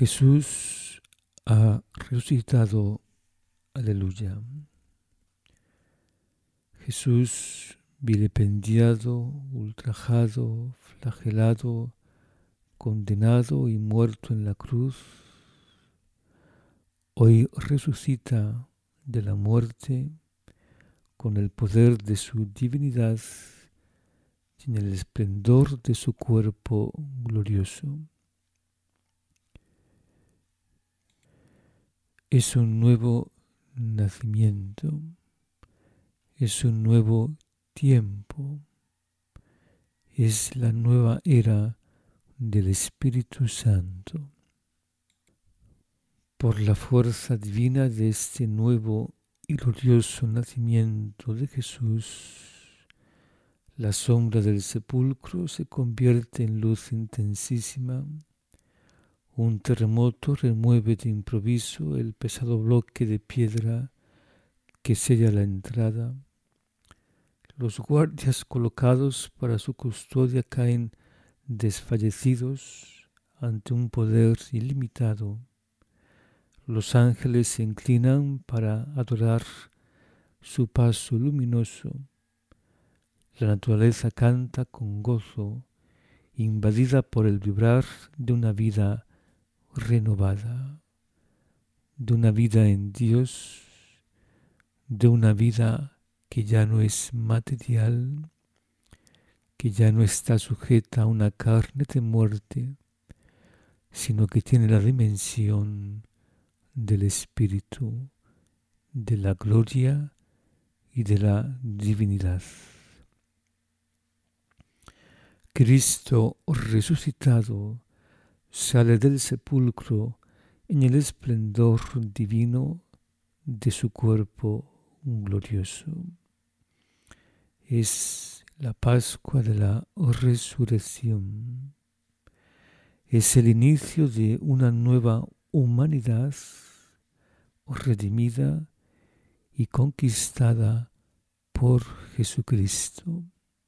Jesús ha resucitado. Aleluya. Jesús vilipendiado, ultrajado, flagelado, condenado y muerto en la cruz, hoy resucita de la muerte con el poder de su divinidad y en el esplendor de su cuerpo glorioso. Es un nuevo nacimiento, es un nuevo tiempo, es la nueva era del Espíritu Santo. Por la fuerza divina de este nuevo y glorioso nacimiento de Jesús, la sombra del sepulcro se convierte en luz intensísima. Un terremoto remueve de improviso el pesado bloque de piedra que sella la entrada. Los guardias colocados para su custodia caen desfallecidos ante un poder ilimitado. Los ángeles se inclinan para adorar su paso luminoso. La naturaleza canta con gozo, invadida por el vibrar de una vida renovada, de una vida en Dios, de una vida que ya no es material, que ya no está sujeta a una carne de muerte, sino que tiene la dimensión del Espíritu, de la gloria y de la divinidad. Cristo resucitado sale del sepulcro en el esplendor divino de su cuerpo glorioso. Es la Pascua de la resurrección. Es el inicio de una nueva humanidad redimida y conquistada por Jesucristo.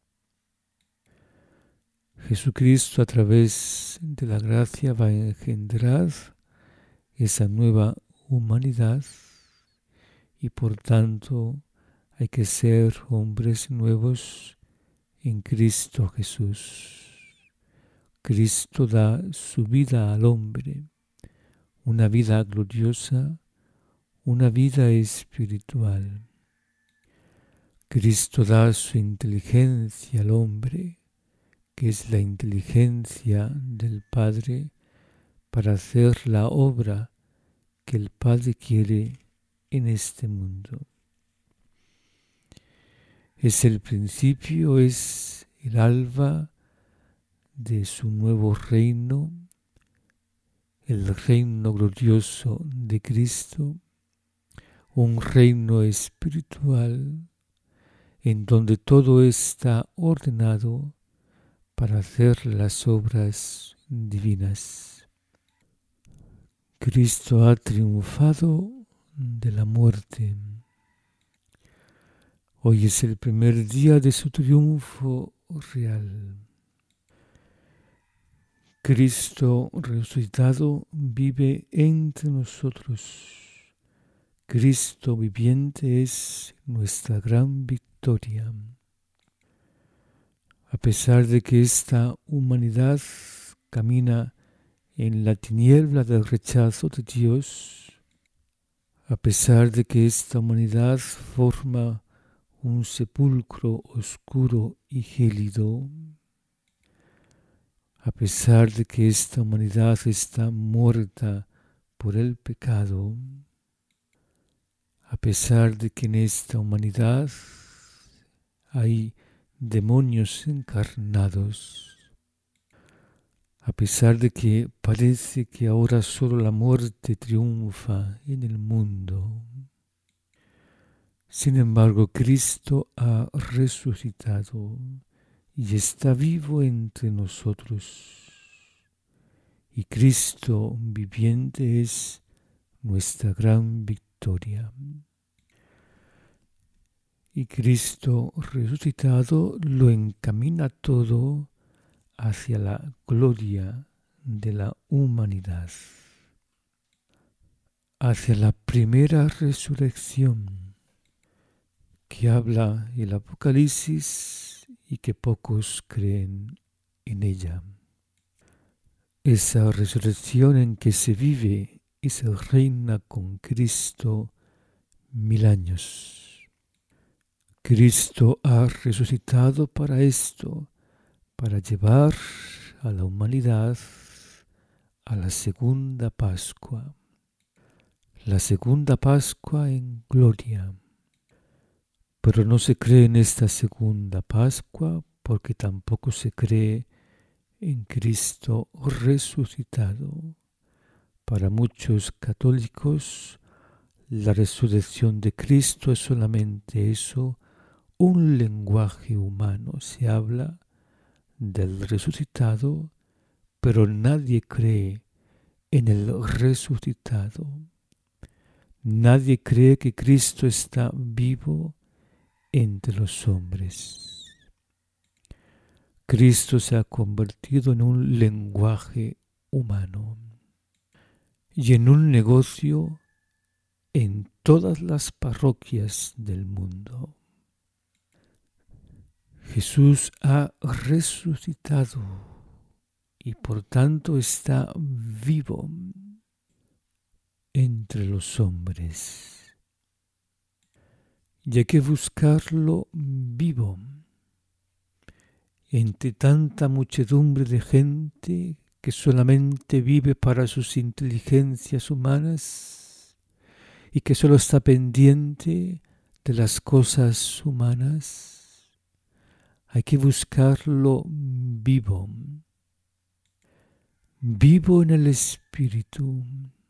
Jesucristo, a través de la gracia, va a engendrar esa nueva humanidad y por tanto hay que ser hombres nuevos en Cristo Jesús. Cristo da su vida al hombre, una vida gloriosa, una vida espiritual. Cristo da su inteligencia al hombre, que es la inteligencia del Padre, para hacer la obra que el Padre quiere en este mundo. Es el principio, es el alba de su nuevo reino, el reino glorioso de Cristo, un reino espiritual en donde todo está ordenado para hacer las obras divinas. Cristo ha triunfado de la muerte. Hoy es el primer día de su triunfo real. Cristo resucitado vive entre nosotros. Cristo viviente es nuestra gran victoria. A pesar de que esta humanidad camina en la tiniebla del rechazo de Dios, a pesar de que esta humanidad forma un sepulcro oscuro y gélido, a pesar de que esta humanidad está muerta por el pecado, a pesar de que en esta humanidad hay demonios encarnados, a pesar de que parece que ahora solo la muerte triunfa en el mundo, sin embargo Cristo ha resucitado y está vivo entre nosotros. Y Cristo viviente es nuestra gran victoria. Y Cristo resucitado lo encamina todo hacia la gloria de la humanidad. hacia la primera resurrección que habla el Apocalipsis y que pocos creen en ella. Esa resurrección en que se vive y se reina con Cristo 1000 años. Cristo ha resucitado para esto, para llevar a la humanidad a la segunda Pascua. La segunda Pascua en gloria. Pero no se cree en esta segunda Pascua porque tampoco se cree en Cristo resucitado. Para muchos católicos, la resurrección de Cristo es solamente eso, un lenguaje humano. Se habla del resucitado, pero nadie cree en el resucitado. Nadie cree que Cristo está vivo entre los hombres. Cristo se ha convertido en un lenguaje humano y en un negocio en todas las parroquias del mundo. Jesús ha resucitado y por tanto está vivo entre los hombres. Y hay que buscarlo vivo entre tanta muchedumbre de gente que solamente vive para sus inteligencias humanas y que solo está pendiente de las cosas humanas. Hay que buscarlo vivo, vivo en el Espíritu.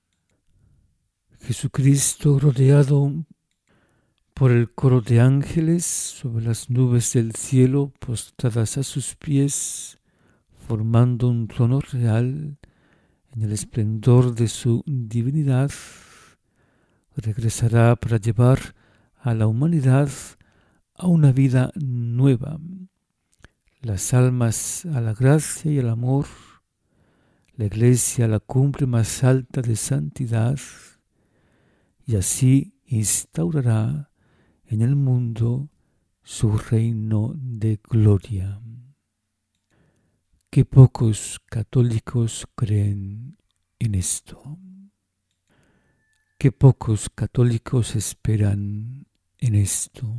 Jesucristo rodeado por el coro de ángeles sobre las nubes del cielo postradas a sus pies, formando un trono real en el esplendor de su divinidad, regresará para llevar a la humanidad a una vida nueva, las almas a la gracia y al amor, la Iglesia a la cumbre más alta de santidad, y así instaurará en el mundo su reino de gloria. Qué pocos católicos creen en esto. Qué pocos católicos esperan en esto.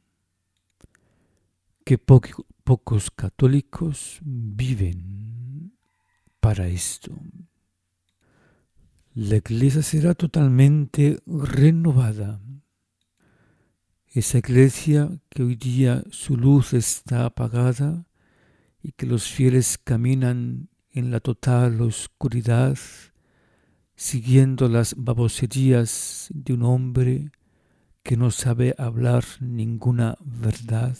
Qué pocos católicos viven para esto. La Iglesia será totalmente renovada. Esa Iglesia que hoy día su luz está apagada y que los fieles caminan en la total oscuridad, siguiendo las baboserías de un hombre que no sabe hablar ninguna verdad.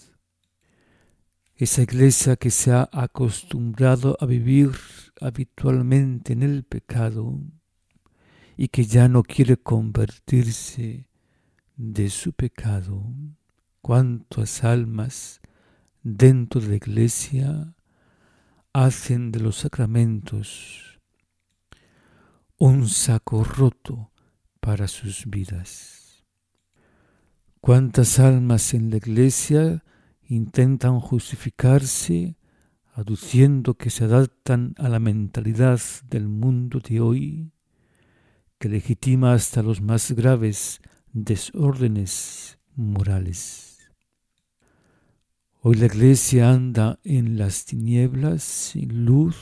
Esa Iglesia que se ha acostumbrado a vivir habitualmente en el pecado y que ya no quiere convertirse de su pecado. Cuántas almas dentro de la Iglesia hacen de los sacramentos un saco roto para sus vidas. Cuántas almas en la Iglesia intentan justificarse aduciendo que se adaptan a la mentalidad del mundo de hoy, que legitima hasta los más graves desórdenes morales. Hoy la Iglesia anda en las tinieblas sin luz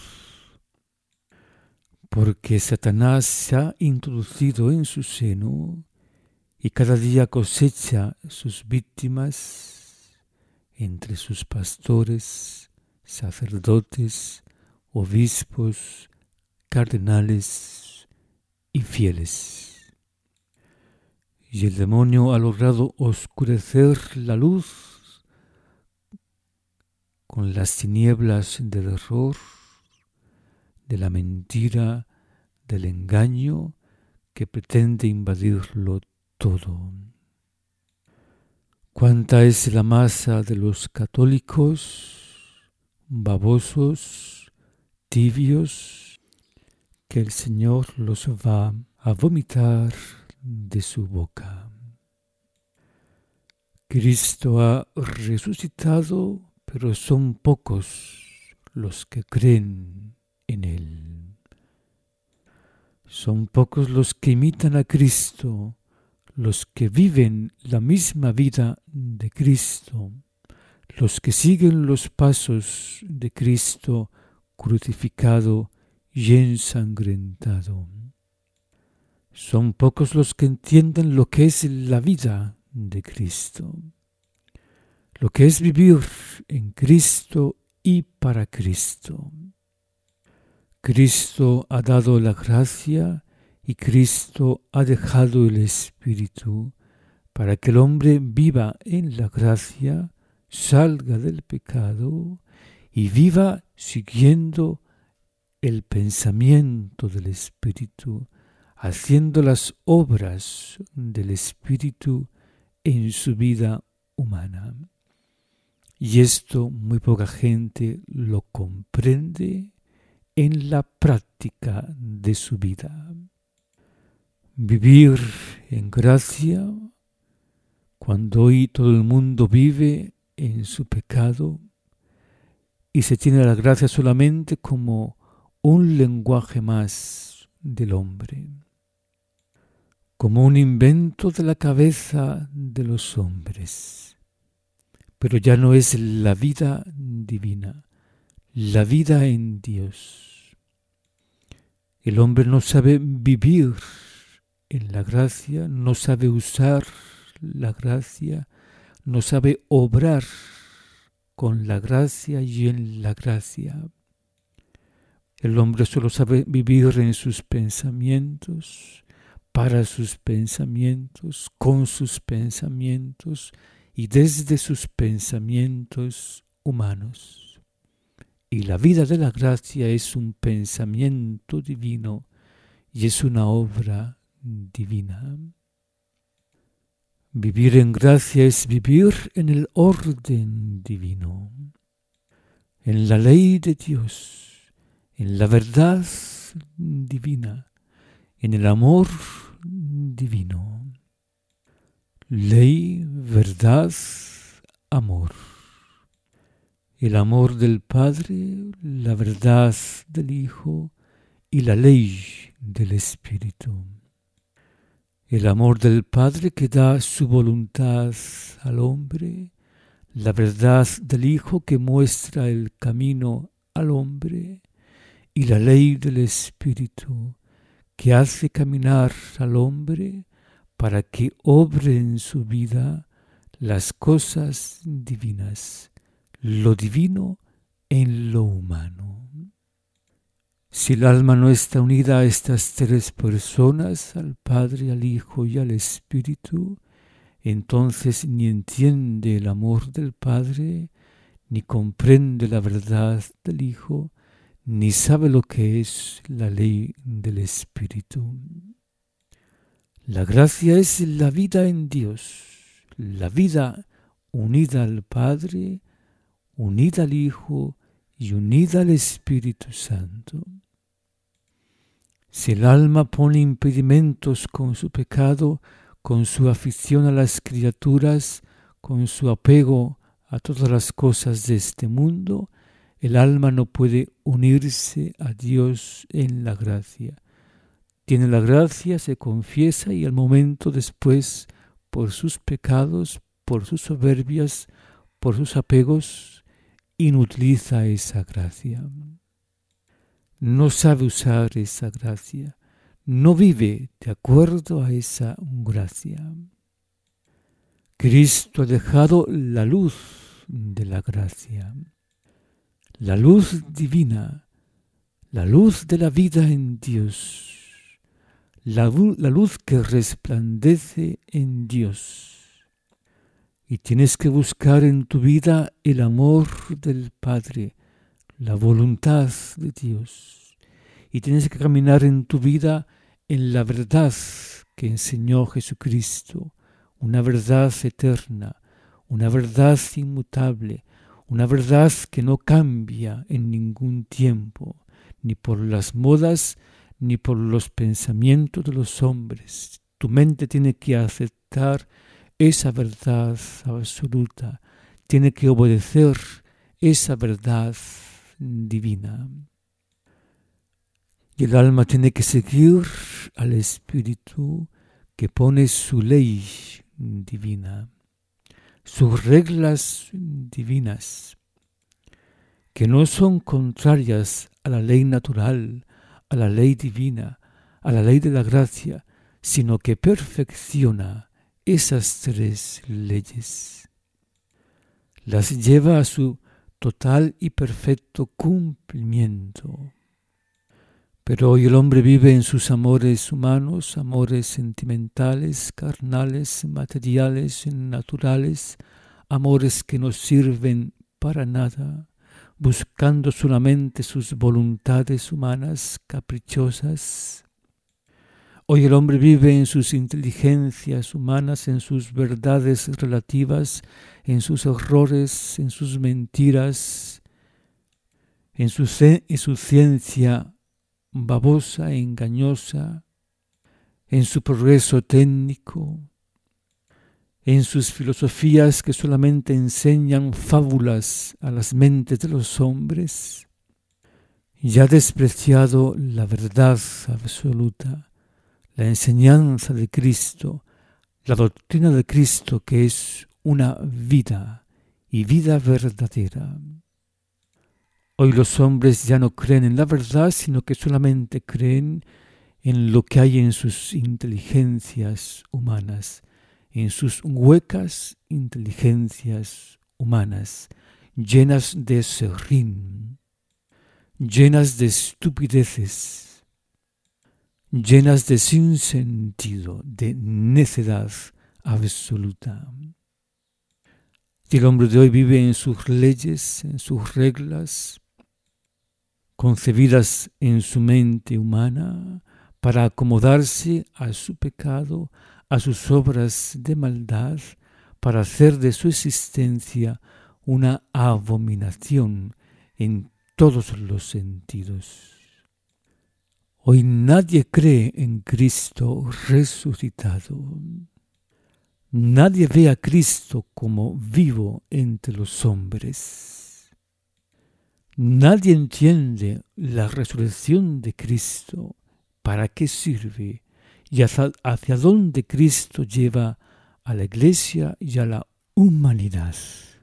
porque Satanás se ha introducido en su seno y cada día cosecha sus víctimas entre sus pastores, sacerdotes, obispos, cardenales y fieles. Y el demonio ha logrado oscurecer la luz con las tinieblas del error, de la mentira, del engaño que pretende invadirlo todo. ¿Cuánta es la masa de los católicos babosos, tibios, que el Señor los va a vomitar de su boca. Cristo ha resucitado, pero son pocos los que creen en Él. Son pocos los que imitan a Cristo, los que viven la misma vida de Cristo, los que siguen los pasos de Cristo crucificado y ensangrentado. Son pocos los que entienden lo que es la vida de Cristo, lo que es vivir en Cristo y para Cristo. Cristo ha dado la gracia y Cristo ha dejado el Espíritu para que el hombre viva en la gracia, salga del pecado y viva siguiendo el pensamiento del Espíritu, haciendo las obras del Espíritu en su vida humana. Y esto muy poca gente lo comprende en la práctica de su vida. Vivir en gracia, cuando hoy todo el mundo vive en su pecado y se tiene la gracia solamente como un lenguaje más del hombre, como un invento de la cabeza de los hombres. Pero ya no es la vida divina, la vida en Dios. El hombre no sabe vivir en la gracia, no sabe usar la gracia, no sabe obrar con la gracia y en la gracia. El hombre solo sabe vivir en sus pensamientos, para sus pensamientos, con sus pensamientos y desde sus pensamientos humanos. Y la vida de la gracia es un pensamiento divino y es una obra divina. Vivir en gracia es vivir en el orden divino, en la ley de Dios, en la verdad divina, en el amor divino. Ley, verdad, amor. El amor del Padre, la verdad del Hijo y la ley del Espíritu. El amor del Padre que da su voluntad al hombre, la verdad del Hijo que muestra el camino al hombre y la ley del Espíritu que hace caminar al hombre para que obre en su vida las cosas divinas, lo divino en lo humano. Si el alma no está unida a estas tres personas, al Padre, al Hijo y al Espíritu, entonces ni entiende el amor del Padre, ni comprende la verdad del Hijo, ni sabe lo que es la ley del Espíritu. La gracia es la vida en Dios, la vida unida al Padre, unida al Hijo y unida al Espíritu Santo. Si el alma pone impedimentos con su pecado, con su afición a las criaturas, con su apego a todas las cosas de este mundo, el alma no puede unirse a Dios en la gracia. Tiene la gracia, se confiesa y al momento después, por sus pecados, por sus soberbias, por sus apegos, inutiliza esa gracia. No sabe usar esa gracia, no vive de acuerdo a esa gracia. Cristo ha dejado la luz de la gracia, la luz divina, la luz de la vida en Dios, la luz que resplandece en Dios. Y tienes que buscar en tu vida el amor del Padre, la voluntad de Dios. Y tienes que caminar en tu vida en la verdad que enseñó Jesucristo, una verdad eterna, una verdad inmutable, una verdad que no cambia en ningún tiempo, ni por las modas, ni por los pensamientos de los hombres. Tu mente tiene que aceptar esa verdad absoluta, tiene que obedecer esa verdad divina. Y el alma tiene que seguir al Espíritu que pone su ley divina, sus reglas divinas, que no son contrarias a la ley natural, a la ley divina, a la ley de la gracia, sino que perfecciona esas tres leyes. Las lleva a su total y perfecto cumplimiento. Pero hoy el hombre vive en sus amores humanos, amores sentimentales, carnales, materiales, naturales, amores que no sirven para nada, buscando solamente sus voluntades humanas caprichosas. Hoy el hombre vive en sus inteligencias humanas, en sus verdades relativas, en sus errores, en sus mentiras, en su ciencia babosa e engañosa, en su progreso técnico, en sus filosofías que solamente enseñan fábulas a las mentes de los hombres, y ha despreciado la verdad absoluta, la enseñanza de Cristo, la doctrina de Cristo, que es una vida y vida verdadera. Hoy los hombres ya no creen en la verdad, sino que solamente creen en lo que hay en sus inteligencias humanas, en sus huecas inteligencias humanas, llenas de serrín, llenas de estupideces, llenas de sinsentido, de necedad absoluta. Y el hombre de hoy vive en sus leyes, en sus reglas, concebidas en su mente humana para acomodarse a su pecado, a sus obras de maldad, para hacer de su existencia una abominación en todos los sentidos. Hoy nadie cree en Cristo resucitado. Nadie ve a Cristo como vivo entre los hombres. Nadie entiende la resurrección de Cristo, para qué sirve y hacia dónde Cristo lleva a la Iglesia y a la humanidad.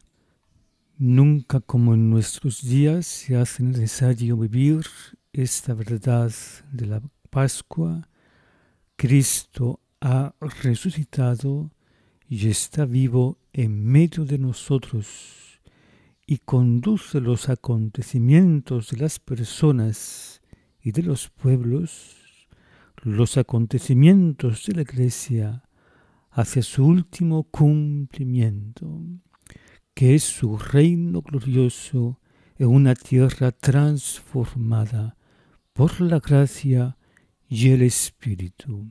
Nunca como en nuestros días se hace necesario vivir esta verdad de la Pascua. Cristo ha resucitado y está vivo en medio de nosotros, y conduce los acontecimientos de las personas y de los pueblos, los acontecimientos de la Iglesia, hacia su último cumplimiento, que es su reino glorioso en una tierra transformada por la gracia y el Espíritu.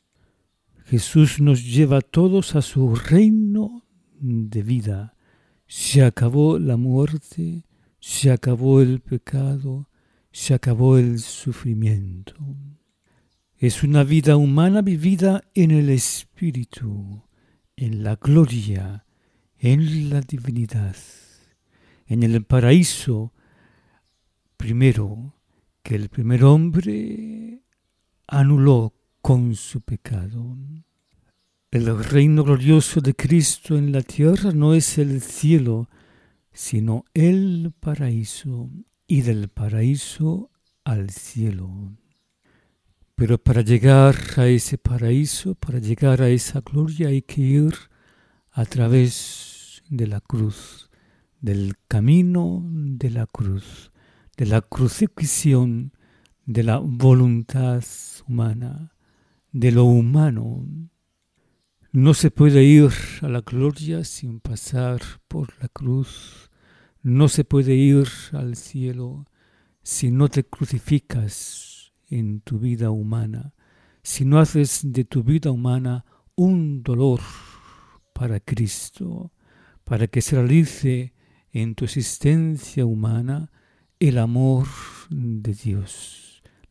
Jesús nos lleva a todos a su reino de vida. Se acabó la muerte, se acabó el pecado, se acabó el sufrimiento. Es una vida humana vivida en el Espíritu, en la gloria, en la divinidad, en el paraíso primero que el primer hombre anuló con su pecado. El reino glorioso de Cristo en la tierra no es el cielo, sino el paraíso, y del paraíso al cielo. Pero para llegar a ese paraíso, para llegar a esa gloria, hay que ir a través de la cruz, del camino de la cruz, de la crucifixión, de la voluntad humana, de lo humano. No se puede ir a la gloria sin pasar por la cruz. No se puede ir al cielo si no te crucificas en tu vida humana, si no haces de tu vida humana un dolor para Cristo, para que se realice en tu existencia humana el amor de Dios,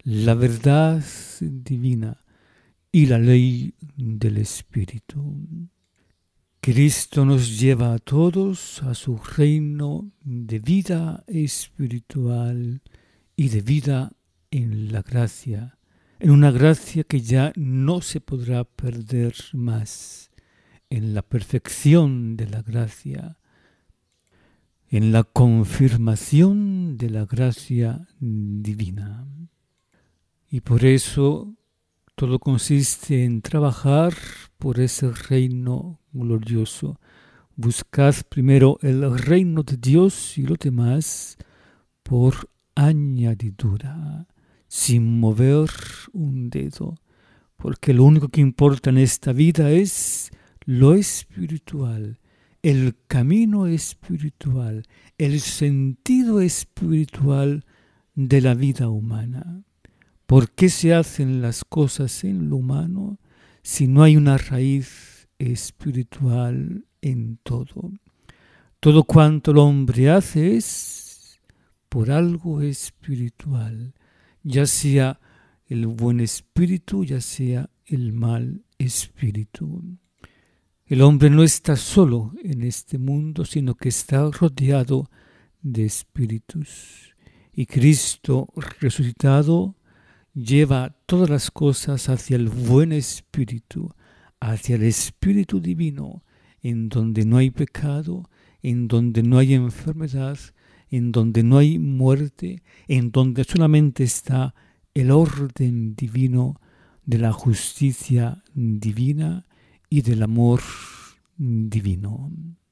la verdad divina y la ley del Espíritu. Cristo nos lleva a todos a su reino de vida espiritual y de vida en la gracia, en una gracia que ya no se podrá perder más, en la perfección de la gracia, en la confirmación de la gracia divina. Y por eso todo consiste en trabajar por ese reino glorioso. Buscad primero el reino de Dios y lo demás por añadidura, sin mover un dedo, porque lo único que importa en esta vida es lo espiritual, el camino espiritual, el sentido espiritual de la vida humana. ¿Por qué se hacen las cosas en lo humano si no hay una raíz espiritual en todo? Todo cuanto el hombre hace es por algo espiritual, ya sea el buen espíritu, ya sea el mal espíritu. El hombre no está solo en este mundo, sino que está rodeado de espíritus. Y Cristo resucitado lleva todas las cosas hacia el buen espíritu, hacia el espíritu divino, en donde no hay pecado, en donde no hay enfermedad, en donde no hay muerte, en donde solamente está el orden divino de la justicia divina y del amor divino.